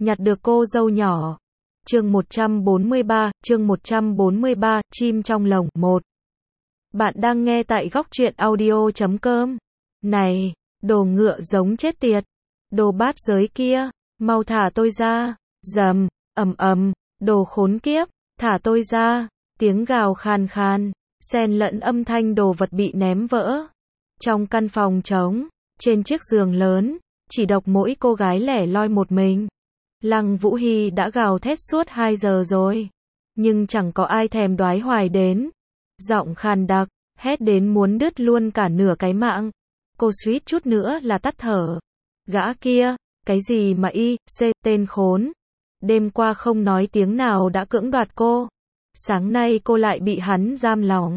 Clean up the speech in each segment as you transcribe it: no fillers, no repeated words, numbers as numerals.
nhặt được cô dâu nhỏ. Chương 143, chim trong lồng 1. Bạn đang nghe tại góc truyện audio.com. Này, đồ ngựa giống chết tiệt. Đồ bát giới kia, mau thả tôi ra. Rầm, đồ khốn kiếp, thả tôi ra. Tiếng gào khàn khàn, xen lẫn âm thanh đồ vật bị ném vỡ. Trong căn phòng trống, trên chiếc giường lớn, chỉ độc mỗi cô gái lẻ loi một mình. Lăng Vũ Hy đã gào thét suốt 2 giờ rồi, nhưng chẳng có ai thèm đoái hoài đến. Giọng khàn đặc, hét đến muốn đứt luôn cả nửa cái mạng. Cô suýt chút nữa là tắt thở. Gã kia, cái gì mà tên khốn. Đêm qua không nói tiếng nào đã cưỡng đoạt cô. Sáng nay cô lại bị hắn giam lòng.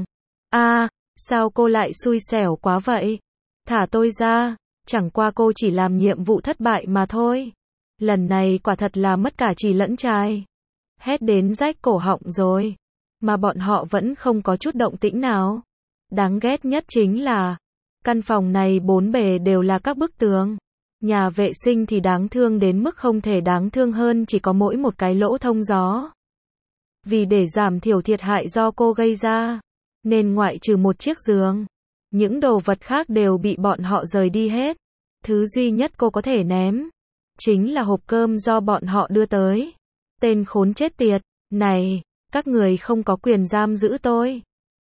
Sao cô lại xui xẻo quá vậy? Thả tôi ra, chẳng qua cô chỉ làm nhiệm vụ thất bại mà thôi. Lần này quả thật là mất cả chì lẫn trai. Hét đến rách cổ họng rồi, mà bọn họ vẫn không có chút động tĩnh nào. Đáng ghét nhất chính là, căn phòng này bốn bề đều là các bức tường. Nhà vệ sinh thì đáng thương đến mức không thể đáng thương hơn, chỉ có mỗi một cái lỗ thông gió. Vì để giảm thiểu thiệt hại do cô gây ra, nên ngoại trừ một chiếc giường, những đồ vật khác đều bị bọn họ rời đi hết. Thứ duy nhất cô có thể ném chính là hộp cơm do bọn họ đưa tới. Tên khốn chết tiệt, này, các người không có quyền giam giữ tôi.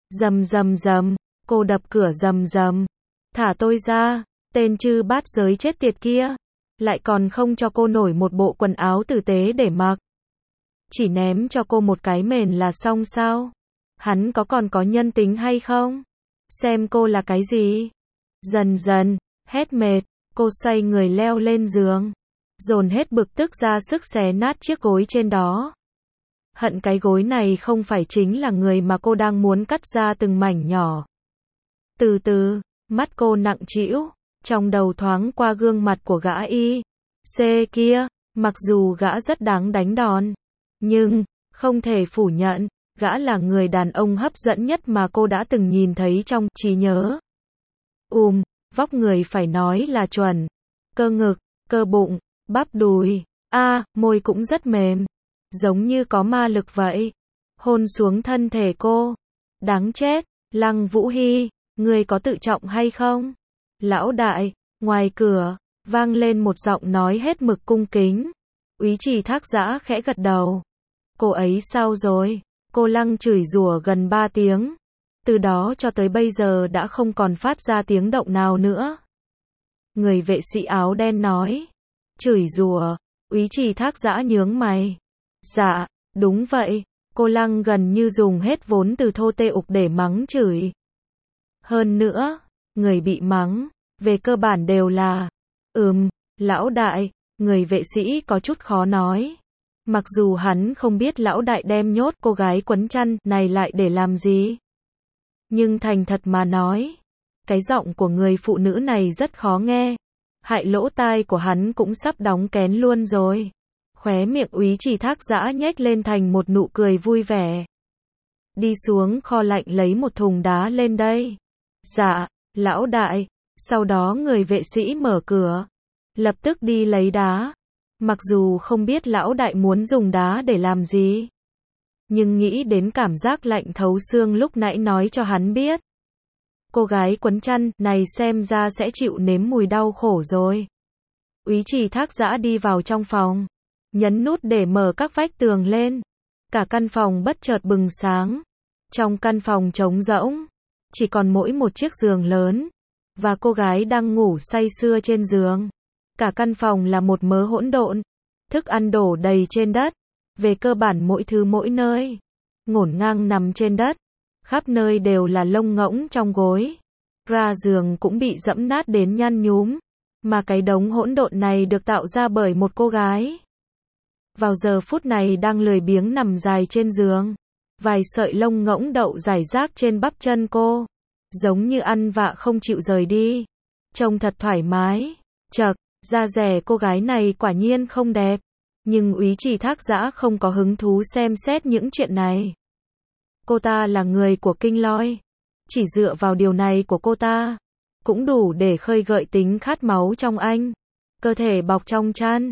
Rầm, cô đập cửa rầm. Thả tôi ra, tên chư bát giới chết tiệt kia. Lại còn không cho cô nổi một bộ quần áo tử tế để mặc. Chỉ ném cho cô một cái mền là xong sao? Hắn còn có nhân tính hay không? Xem cô là cái gì? Dần, hét mệt, cô xoay người leo lên giường. Dồn hết bực tức ra sức xé nát chiếc gối trên đó. Hận cái gối này không phải chính là người mà cô đang muốn cắt ra từng mảnh nhỏ. Từ từ, mắt cô nặng trĩu, trong đầu thoáng qua gương mặt của gã kia, mặc dù gã rất đáng đánh đòn, nhưng không thể phủ nhận, gã là người đàn ông hấp dẫn nhất mà cô đã từng nhìn thấy trong trí nhớ. Vóc người phải nói là chuẩn, cơ ngực, cơ bụng, bắp đùi, môi cũng rất mềm, giống như có ma lực vậy. Hôn xuống thân thể cô. Đáng chết, Lăng Vũ Hy, ngươi có tự trọng hay không? Lão đại, ngoài cửa, vang lên một giọng nói hết mực cung kính. Úy Trì Thác Dã khẽ gật đầu. Cô ấy sao rồi? Cô Lăng chửi rủa gần 3 tiếng. Từ đó cho tới bây giờ đã không còn phát ra tiếng động nào nữa. Người vệ sĩ áo đen nói. Chửi rủa? Úy Trì Thác Dã nhướng mày. Dạ, đúng vậy. Cô Lăng gần như dùng hết vốn từ thô tê ục để mắng chửi. Hơn nữa, người bị mắng, về cơ bản đều là lão đại. Người vệ sĩ có chút khó nói. Mặc dù hắn không biết lão đại đem nhốt cô gái quấn chăn này lại để làm gì. Nhưng thành thật mà nói, cái giọng của người phụ nữ này rất khó nghe. Hại lỗ tai của hắn cũng sắp đóng kén luôn rồi. Khóe miệng Úy Trì Thác Dã nhếch lên thành một nụ cười vui vẻ. Đi xuống kho lạnh lấy một thùng đá lên đây. Dạ, lão đại. Sau đó người vệ sĩ mở cửa, lập tức đi lấy đá. Mặc dù không biết lão đại muốn dùng đá để làm gì, nhưng nghĩ đến cảm giác lạnh thấu xương lúc nãy nói cho hắn biết. Cô gái quấn chăn này xem ra sẽ chịu nếm mùi đau khổ rồi. Úy Trì Thác Dã đi vào trong phòng, nhấn nút để mở các vách tường lên. Cả căn phòng bất chợt bừng sáng. Trong căn phòng trống rỗng, chỉ còn mỗi một chiếc giường lớn, và cô gái đang ngủ say sưa trên giường. Cả căn phòng là một mớ hỗn độn. Thức ăn đổ đầy trên đất. Về cơ bản mỗi thứ mỗi nơi. Ngổn ngang nằm trên đất. Khắp nơi đều là lông ngỗng trong gối. Ra giường cũng bị dẫm nát đến nhăn nhúm. Mà cái đống hỗn độn này được tạo ra bởi một cô gái. Vào giờ phút này đang lười biếng nằm dài trên giường. Vài sợi lông ngỗng đậu rải rác trên bắp chân cô. Giống như ăn vạ không chịu rời đi. Trông thật thoải mái. Chậc, da dẻ cô gái này quả nhiên không đẹp. Nhưng Úy Trì Thác Dã không có hứng thú xem xét những chuyện này. Cô ta là người của Kinh Loi. Chỉ dựa vào điều này của cô ta, cũng đủ để khơi gợi tính khát máu trong anh. Cơ thể bọc trong chăn,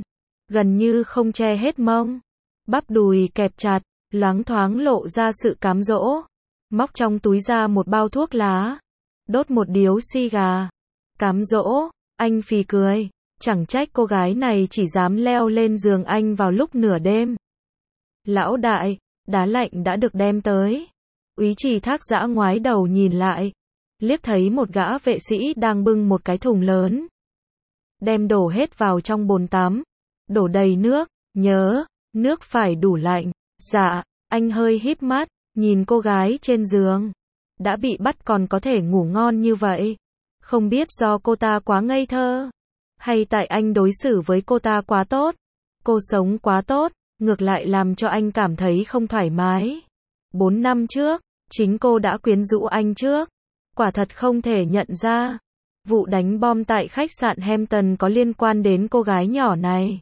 gần như không che hết mông. Bắp đùi kẹp chặt, loáng thoáng lộ ra sự cám dỗ. Móc trong túi ra một bao thuốc lá, đốt một điếu xì gà. Cám dỗ, anh phì cười. Chẳng trách cô gái này chỉ dám leo lên giường anh vào lúc nửa đêm. Lão đại, đá lạnh đã được đem tới. Úy Trì Thác Dã ngoái đầu nhìn lại, liếc thấy một gã vệ sĩ đang bưng một cái thùng lớn. Đem đổ hết vào trong bồn tắm, đổ đầy nước, nhớ, nước phải đủ lạnh. Dạ, anh hơi híp mắt, nhìn cô gái trên giường. Đã bị bắt còn có thể ngủ ngon như vậy. Không biết do cô ta quá ngây thơ, hay tại anh đối xử với cô ta quá tốt. Cô sống quá tốt, ngược lại làm cho anh cảm thấy không thoải mái. 4 năm trước, chính cô đã quyến rũ anh trước. Quả thật không thể nhận ra. Vụ đánh bom tại khách sạn Hampton có liên quan đến cô gái nhỏ này.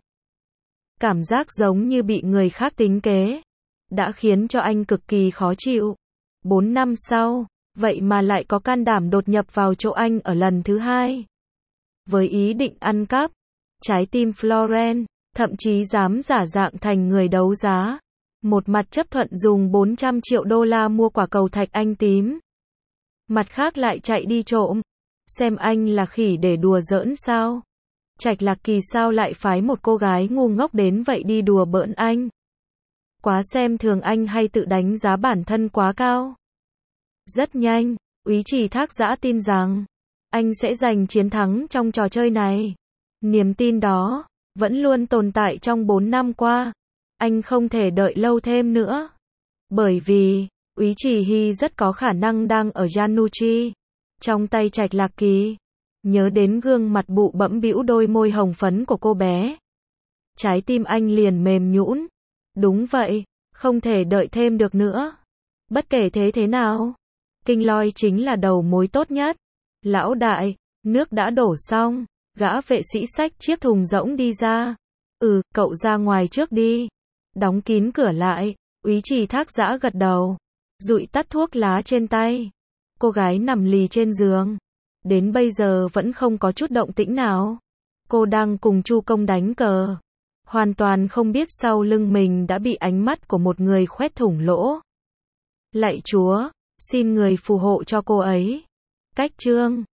Cảm giác giống như bị người khác tính kế, đã khiến cho anh cực kỳ khó chịu. 4 năm sau, vậy mà lại có can đảm đột nhập vào chỗ anh ở lần thứ hai. Với ý định ăn cắp trái tim Florence, thậm chí dám giả dạng thành người đấu giá. Một mặt chấp thuận dùng 400 triệu đô la mua quả cầu thạch anh tím. Mặt khác lại chạy đi trộm. Xem anh là khỉ để đùa giỡn sao? Trạch Lạc Kỳ sao lại phái một cô gái ngu ngốc đến vậy đi đùa bỡn anh? Quá xem thường anh hay tự đánh giá bản thân quá cao? Rất nhanh, Úy Trì Thác Dã tin rằng anh sẽ giành chiến thắng trong trò chơi này. Niềm tin đó vẫn luôn tồn tại trong 4 năm qua. Anh không thể đợi lâu thêm nữa. Bởi vì, Úy Trì Hy rất có khả năng đang ở Yanuchi, trong tay Trạch Lạc Kỳ. Nhớ đến gương mặt bụ bẫm bĩu đôi môi hồng phấn của cô bé. Trái tim anh liền mềm nhũn. Đúng vậy, không thể đợi thêm được nữa. Bất kể thế nào, Kinh Loi chính là đầu mối tốt nhất. Lão đại, nước đã đổ xong. Gã vệ sĩ xách chiếc thùng rỗng đi ra. Cậu ra ngoài trước đi. Đóng kín cửa lại, Úy Trì Thác Dã gật đầu, dụi tắt thuốc lá trên tay. Cô gái nằm lì trên giường, đến bây giờ vẫn không có chút động tĩnh nào. Cô đang cùng Chu Công đánh cờ, hoàn toàn không biết sau lưng mình đã bị ánh mắt của một người khoét thủng lỗ. Lạy Chúa, xin người phù hộ cho cô ấy. Cách chương